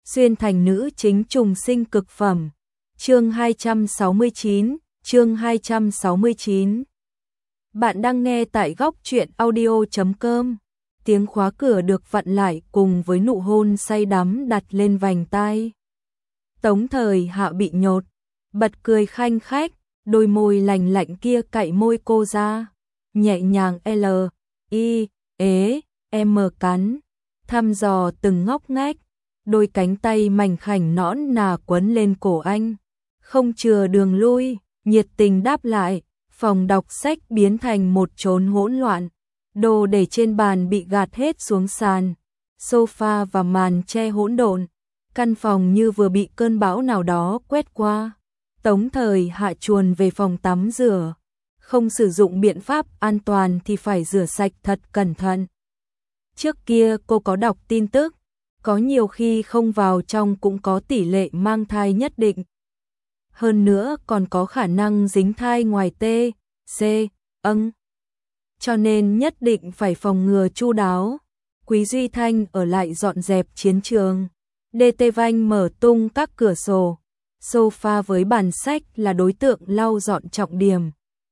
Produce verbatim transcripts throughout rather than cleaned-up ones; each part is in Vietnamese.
xuyên thành nữ chính trùng sinh cực phẩm. Chương hai trăm sáu mươi chín, chương hai trăm sáu mươi chín. Bạn đang nghe tại góc truyện audio chấm com. Tiếng khóa cửa được vặn lại cùng với nụ hôn say đắm đặt lên vành tai. Tống Thời Hạ bị nhột, bật cười khanh khách, đôi môi lành lạnh kia cạy môi cô ra, nhẹ nhàng L, I, ế, M cắn, thăm dò từng ngóc ngách, đôi cánh tay mảnh khảnh nõn nà quấn lên cổ anh, không chừa đường lui, nhiệt tình đáp lại. Phòng đọc sách biến thành một chốn hỗn loạn, đồ để trên bàn bị gạt hết xuống sàn, sofa và màn che hỗn độn, căn phòng như vừa bị cơn bão nào đó quét qua. Tống Thời Hạ chuồn về phòng tắm rửa, không sử dụng biện pháp an toàn thì phải rửa sạch thật cẩn thận. Trước kia cô có đọc tin tức, có nhiều khi không vào trong cũng có tỷ lệ mang thai nhất định. Hơn nữa còn có khả năng dính thai ngoài T, C, âng. Cho nên nhất định phải phòng ngừa chu đáo. Quý Duy Thanh ở lại dọn dẹp chiến trường. đê tê Vanh mở tung các cửa sổ. Sofa với bàn sách là đối tượng lau dọn trọng điểm.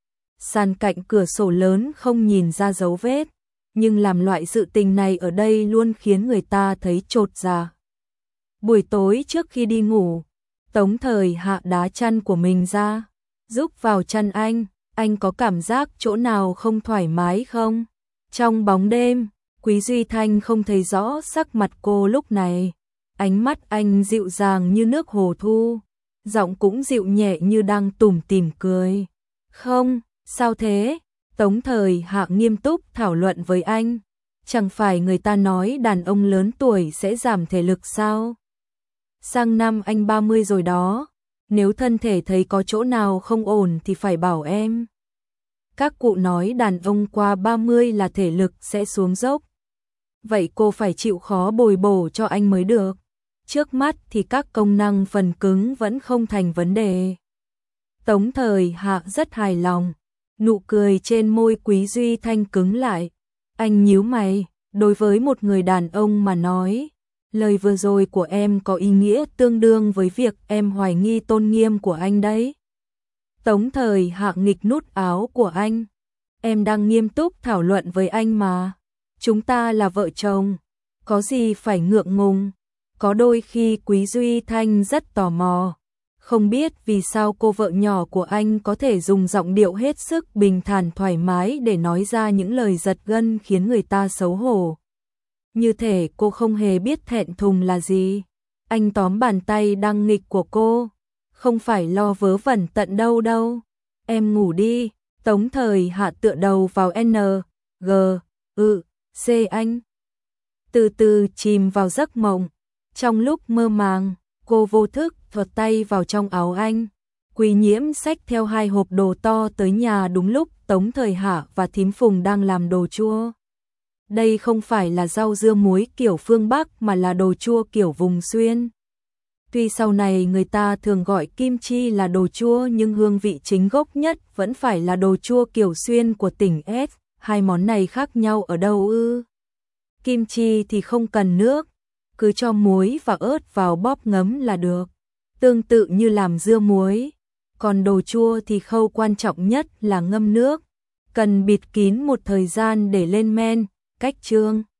Sàn cạnh cửa sổ lớn không nhìn ra dấu vết, nhưng làm loại sự tình này ở đây luôn khiến người ta thấy chột dạ. Buổi tối trước khi đi ngủ, Tống Thời Hạ đá chăn của mình ra, giúp vào chăn anh, anh có cảm giác chỗ nào không thoải mái không? Trong bóng đêm, Quý Duy Thanh không thấy rõ sắc mặt cô lúc này, ánh mắt anh dịu dàng như nước hồ thu, giọng cũng dịu nhẹ như đang tủm tỉm cười. Không, sao thế? Tống Thời Hạ nghiêm túc thảo luận với anh, chẳng phải người ta nói đàn ông lớn tuổi sẽ giảm thể lực sao? Sang năm anh ba mươi rồi đó, nếu thân thể thấy có chỗ nào không ổn thì phải bảo em. Các cụ nói đàn ông qua ba mươi là thể lực sẽ xuống dốc. Vậy cô phải chịu khó bồi bổ cho anh mới được. Trước mắt thì các công năng phần cứng vẫn không thành vấn đề. Tống Thời Hạ rất hài lòng, nụ cười trên môi Quý Duy Thanh cứng lại. Anh nhíu mày, đối với một người đàn ông mà nói, lời vừa rồi của em có ý nghĩa tương đương với việc em hoài nghi tôn nghiêm của anh đấy. Tống Thời Hạ nghịch nút áo của anh. Em đang nghiêm túc thảo luận với anh mà. Chúng ta là vợ chồng, có gì phải ngượng ngùng. Có đôi khi Quý Duy Thanh rất tò mò, không biết vì sao cô vợ nhỏ của anh có thể dùng giọng điệu hết sức bình thản thoải mái để nói ra những lời giật gân khiến người ta xấu hổ. Như thể cô không hề biết thẹn thùng là gì. Anh tóm bàn tay đang nghịch của cô. Không phải lo vớ vẩn tận đâu đâu. Em ngủ đi. Tống Thời Hạ tựa đầu vào N, G, ư, C anh. Từ từ chìm vào giấc mộng. Trong lúc mơ màng, cô vô thức thuật tay vào trong áo anh. Quý Nhiễm xách theo hai hộp đồ to tới nhà đúng lúc Tống Thời Hạ và thím Phùng đang làm đồ chua. Đây không phải là rau dưa muối kiểu phương Bắc mà là đồ chua kiểu vùng xuyên. Tuy sau này người ta thường gọi kim chi là đồ chua nhưng hương vị chính gốc nhất vẫn phải là đồ chua kiểu xuyên của tỉnh S. Hai món này khác nhau ở đâu ư? Kim chi thì không cần nước, cứ cho muối và ớt vào bóp ngấm là được. Tương tự như làm dưa muối. Còn đồ chua thì khâu quan trọng nhất là ngâm nước. Cần bịt kín một thời gian để lên men. Cách chương